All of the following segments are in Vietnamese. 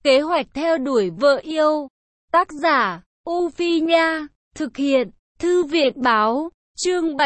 Kế hoạch theo đuổi vợ yêu. Tác giả, U Phi Nha. Thực hiện, Thư viện Báo. Chương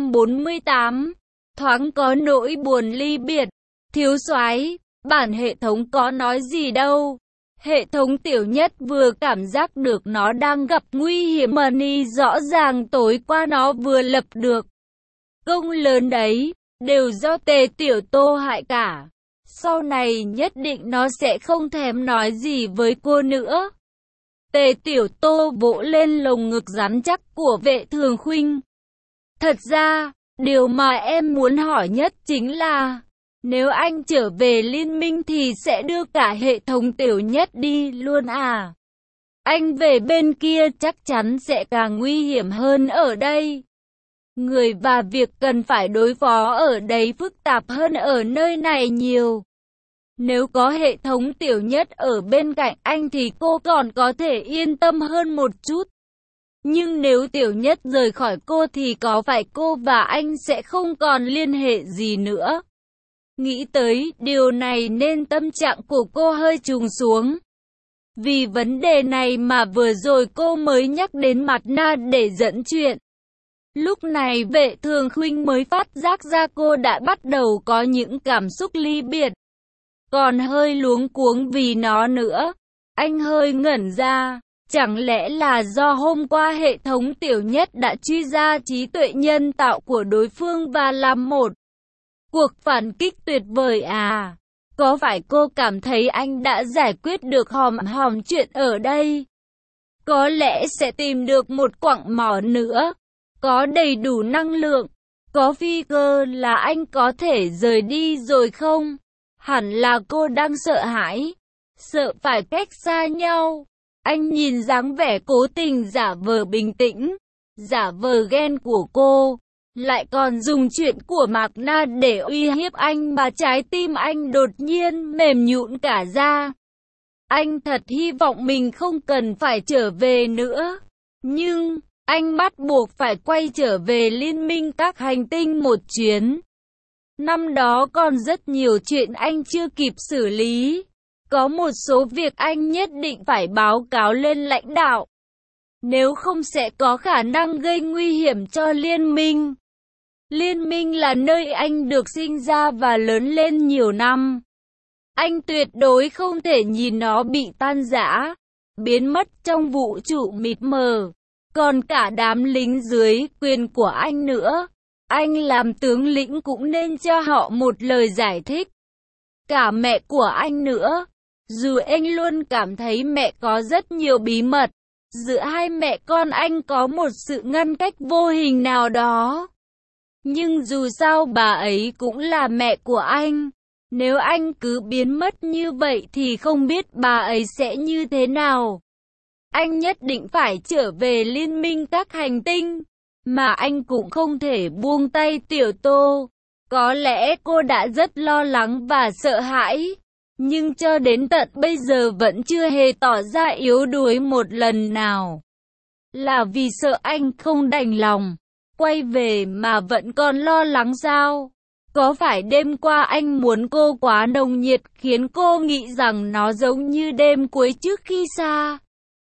748. Thoáng có nỗi buồn ly biệt. Thiếu soái, bản hệ thống có nói gì đâu. Hệ thống Tiểu Nhất vừa cảm giác được nó đang gặp nguy hiểm mà ni rõ ràng tối qua nó vừa lập được. Công lớn đấy, đều do Tề Tiểu Tô hại cả. Sau này nhất định nó sẽ không thèm nói gì với cô nữa. Tề Tiểu Tô vỗ lên lồng ngực rắn chắc của Vệ Thường Khuynh. Thật ra, điều mà em muốn hỏi nhất chính là, nếu anh trở về liên minh thì sẽ đưa cả hệ thống Tiểu Nhất đi luôn à? Anh về bên kia chắc chắn sẽ càng nguy hiểm hơn ở đây. Người và việc cần phải đối phó ở đây phức tạp hơn ở nơi này nhiều. Nếu có hệ thống Tiểu Nhất ở bên cạnh anh thì cô còn có thể yên tâm hơn một chút. Nhưng nếu Tiểu Nhất rời khỏi cô thì có phải cô và anh sẽ không còn liên hệ gì nữa? Nghĩ tới điều này nên tâm trạng của cô hơi trùng xuống. Vì vấn đề này mà vừa rồi cô mới nhắc đến Mặt Na để dẫn chuyện. Lúc này Vệ Thường Khuynh mới phát giác ra cô đã bắt đầu có những cảm xúc ly biệt. Còn hơi luống cuống vì nó nữa. Anh hơi ngẩn ra. Chẳng lẽ là do hôm qua hệ thống Tiểu Nhất đã truy ra trí tuệ nhân tạo của đối phương và làm một cuộc phản kích tuyệt vời à? Có phải cô cảm thấy anh đã giải quyết được hòm chuyện ở đây? Có lẽ sẽ tìm được một quặng mỏ nữa. Có đầy đủ năng lượng. Có phi cơ là anh có thể rời đi rồi không? Hẳn là cô đang sợ hãi. Sợ phải cách xa nhau. Anh nhìn dáng vẻ cố tình giả vờ bình tĩnh, giả vờ ghen của cô, lại còn dùng chuyện của Mạc Na để uy hiếp anh mà trái tim anh đột nhiên mềm nhũn cả ra. Anh thật hy vọng mình không cần phải trở về nữa. Nhưng, anh bắt buộc phải quay trở về liên minh các hành tinh một chuyến. Năm đó còn rất nhiều chuyện anh chưa kịp xử lý. Có một số việc anh nhất định phải báo cáo lên lãnh đạo. Nếu không sẽ có khả năng gây nguy hiểm cho liên minh. Liên minh là nơi anh được sinh ra và lớn lên nhiều năm. Anh tuyệt đối không thể nhìn nó bị tan rã, biến mất trong vũ trụ mịt mờ. Còn cả đám lính dưới quyền của anh nữa. Anh làm tướng lĩnh cũng nên cho họ một lời giải thích. Cả mẹ của anh nữa. Dù anh luôn cảm thấy mẹ có rất nhiều bí mật, giữa hai mẹ con anh có một sự ngăn cách vô hình nào đó. Nhưng dù sao bà ấy cũng là mẹ của anh. Nếu anh cứ biến mất như vậy thì không biết bà ấy sẽ như thế nào. Anh nhất định phải trở về liên minh các hành tinh, mà anh cũng không thể buông tay Tiểu Tô. Có lẽ cô đã rất lo lắng và sợ hãi. Nhưng cho đến tận bây giờ vẫn chưa hề tỏ ra yếu đuối một lần nào. Là vì sợ anh không đành lòng quay về mà vẫn còn lo lắng sao? Có phải đêm qua anh muốn cô quá nồng nhiệt khiến cô nghĩ rằng nó giống như đêm cuối trước khi xa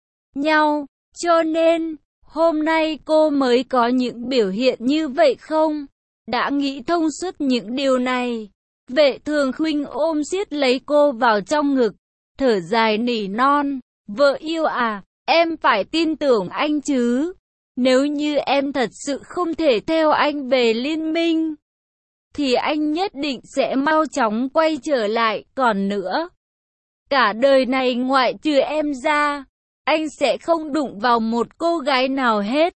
nhau, cho nên hôm nay cô mới có những biểu hiện như vậy không? Đã nghĩ thông suốt những điều này. Vệ Thường Khuynh ôm siết lấy cô vào trong ngực, thở dài nỉ non, vợ yêu à, em phải tin tưởng anh chứ. Nếu như em thật sự không thể theo anh về liên minh, thì anh nhất định sẽ mau chóng quay trở lại. Còn nữa, cả đời này ngoại trừ em ra, anh sẽ không đụng vào một cô gái nào hết.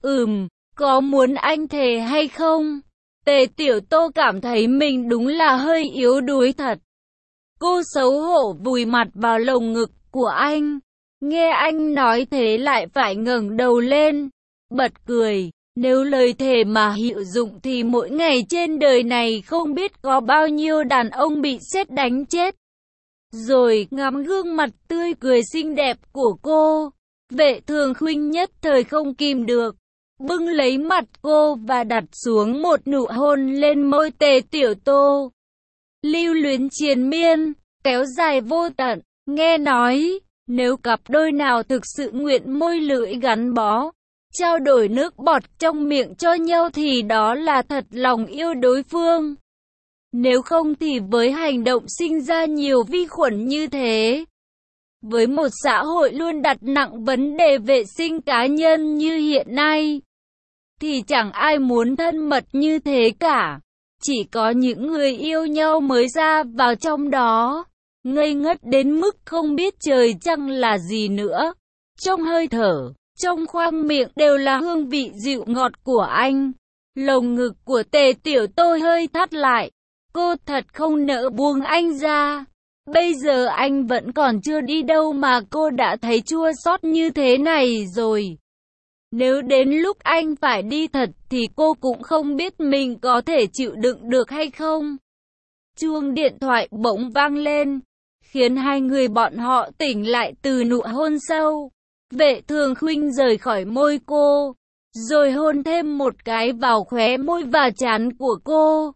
Có muốn anh thề hay không? Tề Tiểu Tô cảm thấy mình đúng là hơi yếu đuối thật. Cô xấu hổ vùi mặt vào lồng ngực của anh. Nghe anh nói thế lại phải ngẩng đầu lên, bật cười. Nếu lời thề mà hiệu dụng thì mỗi ngày trên đời này không biết có bao nhiêu đàn ông bị sét đánh chết. Rồi ngắm gương mặt tươi cười xinh đẹp của cô, Vệ Thường Khuynh nhất thời không kìm được, bưng lấy mặt cô và đặt xuống một nụ hôn lên môi Tề Tiểu Tô. Lưu luyến triền miên, kéo dài vô tận. Nghe nói, nếu cặp đôi nào thực sự nguyện môi lưỡi gắn bó, trao đổi nước bọt trong miệng cho nhau thì đó là thật lòng yêu đối phương. Nếu không thì với hành động sinh ra nhiều vi khuẩn như thế, với một xã hội luôn đặt nặng vấn đề vệ sinh cá nhân như hiện nay, thì chẳng ai muốn thân mật như thế cả. Chỉ có những người yêu nhau mới ra vào trong đó, ngây ngất đến mức không biết trời trăng là gì nữa. Trong hơi thở, trong khoang miệng đều là hương vị dịu ngọt của anh. Lồng ngực của Tề Tiểu Tô hơi thắt lại. Cô thật không nỡ buông anh ra. Bây giờ anh vẫn còn chưa đi đâu mà cô đã thấy chua xót như thế này rồi. Nếu đến lúc anh phải đi thật thì cô cũng không biết mình có thể chịu đựng được hay không. Chuông điện thoại bỗng vang lên, khiến hai người bọn họ tỉnh lại từ nụ hôn sâu. Vệ Thường Khuynh rời khỏi môi cô, rồi hôn thêm một cái vào khóe môi và trán của cô.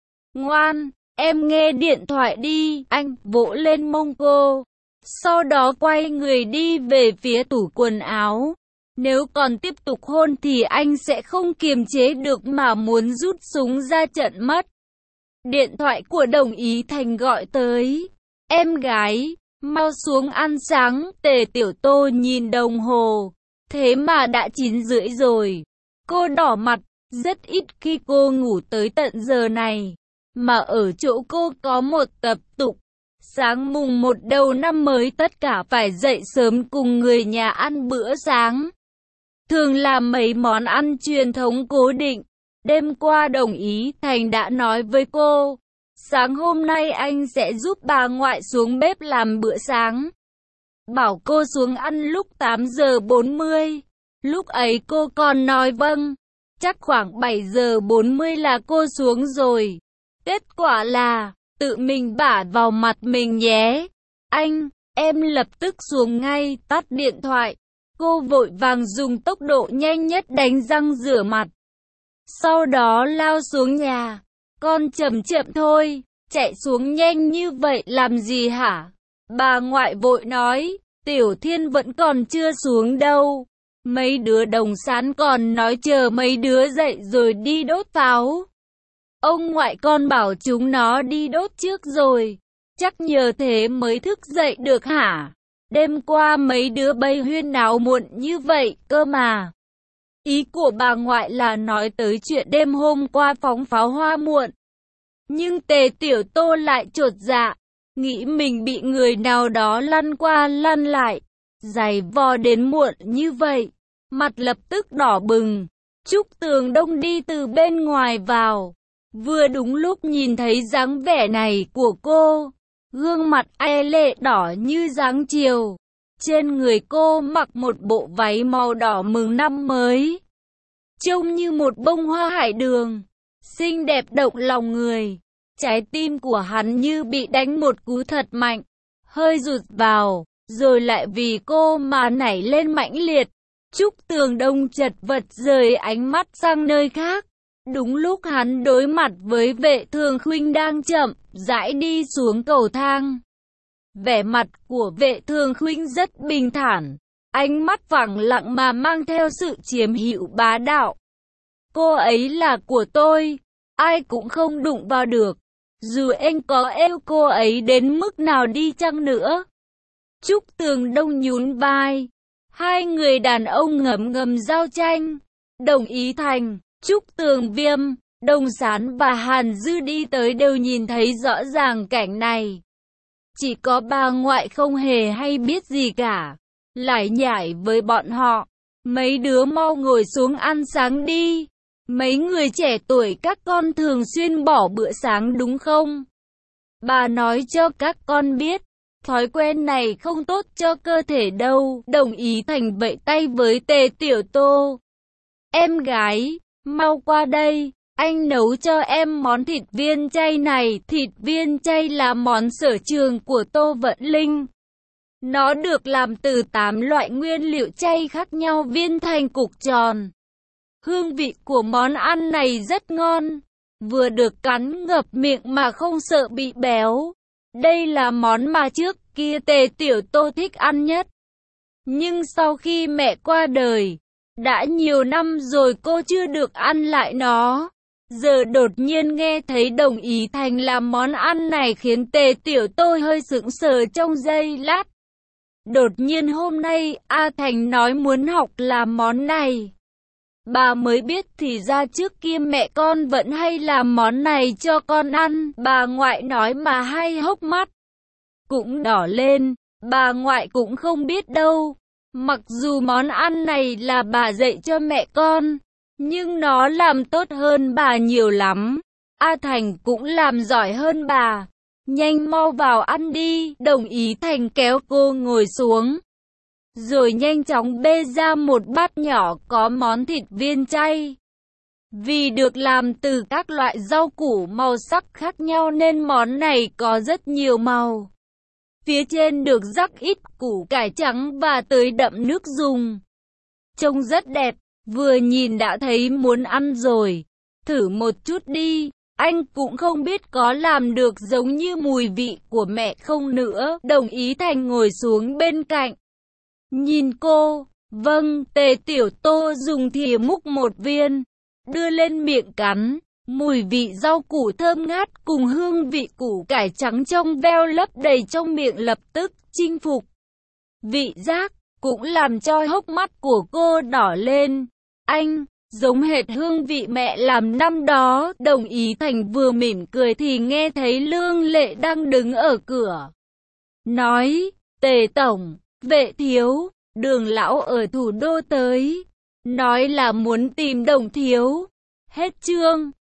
Ngoan, em nghe điện thoại đi, anh vỗ lên mông cô. Sau đó quay người đi về phía tủ quần áo. Nếu còn tiếp tục hôn thì anh sẽ không kiềm chế được mà muốn rút súng ra trận mất. Điện thoại của Đồng Ý Thành gọi tới. Em gái, mau xuống ăn sáng. Tề Tiểu Tô nhìn đồng hồ, thế mà đã 9:30 rồi. Cô đỏ mặt, rất ít khi cô ngủ tới tận giờ này. Mà ở chỗ cô có một tập tục, sáng mùng 1 đầu năm mới tất cả phải dậy sớm cùng người nhà ăn bữa sáng. Thường là mấy món ăn truyền thống cố định. Đêm qua Đồng Ý Thành đã nói với cô, sáng hôm nay anh sẽ giúp bà ngoại xuống bếp làm bữa sáng. Bảo cô xuống ăn lúc 8:40. Lúc ấy cô còn nói vâng. Chắc khoảng 7:40 là cô xuống rồi. Kết quả là, tự mình bả vào mặt mình nhé. Anh, em lập tức xuống ngay, tắt điện thoại. Cô vội vàng dùng tốc độ nhanh nhất đánh răng rửa mặt. Sau đó lao xuống nhà. Con chậm chậm thôi, chạy xuống nhanh như vậy làm gì hả? Bà ngoại vội nói, Tiểu Thiên vẫn còn chưa xuống đâu. Mấy đứa đồng sán còn nói chờ mấy đứa dậy rồi đi đốt pháo. Ông ngoại con bảo chúng nó đi đốt trước rồi. Chắc nhờ thế mới thức dậy được hả? Đêm qua mấy đứa bay huyên náo muộn như vậy cơ mà. Ý của bà ngoại là nói tới chuyện đêm hôm qua phóng pháo hoa muộn. Nhưng Tề Tiểu Tô lại chột dạ, nghĩ mình bị người nào đó lăn qua lăn lại, giày vò đến muộn như vậy. Mặt lập tức đỏ bừng. Trúc Tường Đông đi từ bên ngoài vào. Vừa đúng lúc nhìn thấy dáng vẻ này của cô. Gương mặt e lệ đỏ như dáng chiều. Trên người cô mặc một bộ váy màu đỏ mừng năm mới. Trông như một bông hoa hải đường. Xinh đẹp động lòng người. Trái tim của hắn như bị đánh một cú thật mạnh. Hơi rụt vào. Rồi lại vì cô mà nảy lên mãnh liệt. Trúc Tường Đông chật vật rời ánh mắt sang nơi khác. Đúng lúc hắn đối mặt với Vệ Thường Khuynh đang chậm rãi đi xuống cầu thang. Vẻ mặt của Vệ Thường Khuynh rất bình thản, ánh mắt phẳng lặng mà mang theo sự chiếm hữu bá đạo. Cô ấy là của tôi, ai cũng không đụng vào được, dù anh có êu cô ấy đến mức nào đi chăng nữa. Trúc Tường Đông nhún vai, hai người đàn ông ngấm ngầm giao tranh. Đồng Ý Thành, Trúc Tường Viêm, Đồng Sán và Hàn Dư đi tới đều nhìn thấy rõ ràng cảnh này. Chỉ có bà ngoại không hề hay biết gì cả, lải nhải với bọn họ. Mấy đứa mau ngồi xuống ăn sáng đi. Mấy người trẻ tuổi các con thường xuyên bỏ bữa sáng đúng không? Bà nói cho các con biết, thói quen này không tốt cho cơ thể đâu. Đồng Ý Thành vẫy tay với Tề Tiểu Tô. Em gái, mau qua đây, anh nấu cho em món thịt viên chay này. Thịt viên chay là món sở trường của Tô Vận Linh. Nó được làm từ 8 loại nguyên liệu chay khác nhau viên thành cục tròn. Hương vị của món ăn này rất ngon, vừa được cắn ngập miệng mà không sợ bị béo. Đây là món mà trước kia Tề Tiểu Tô thích ăn nhất. Nhưng sau khi mẹ qua đời, đã nhiều năm rồi cô chưa được ăn lại nó. Giờ đột nhiên nghe thấy Đồng Ý Thành làm món ăn này khiến Tề Tiểu Tô hơi sững sờ trong giây lát. Đột nhiên hôm nay A Thành nói muốn học làm món này. Bà mới biết thì ra trước kia mẹ con vẫn hay làm món này cho con ăn. Bà ngoại nói mà hay hốc mắt cũng đỏ lên. Bà ngoại cũng không biết đâu. Mặc dù món ăn này là bà dạy cho mẹ con, nhưng nó làm tốt hơn bà nhiều lắm. A Thành cũng làm giỏi hơn bà. Nhanh mau vào ăn đi. Đồng Ý Thành kéo cô ngồi xuống, rồi nhanh chóng bê ra một bát nhỏ có món thịt viên chay. Vì được làm từ các loại rau củ màu sắc khác nhau nên món này có rất nhiều màu. Phía trên được rắc ít củ cải trắng và tưới đậm nước dùng. Trông rất đẹp, vừa nhìn đã thấy muốn ăn rồi. Thử một chút đi, anh cũng không biết có làm được giống như mùi vị của mẹ không nữa. Đồng Ý Thành ngồi xuống bên cạnh, nhìn cô. Vâng, Tề Tiểu Tô dùng thìa múc một viên, đưa lên miệng cắn. Mùi vị rau củ thơm ngát cùng hương vị củ cải trắng trong veo lấp đầy trong miệng lập tức chinh phục vị giác, cũng làm cho hốc mắt của cô đỏ lên. Anh, giống hệt hương vị mẹ làm năm đó. Đồng Ý Thành vừa mỉm cười thì nghe thấy Lương Lệ đang đứng ở cửa, nói, Tề Tổng, Vệ thiếu, Đường lão ở thủ đô tới, nói là muốn tìm Đồng thiếu. Hết chương.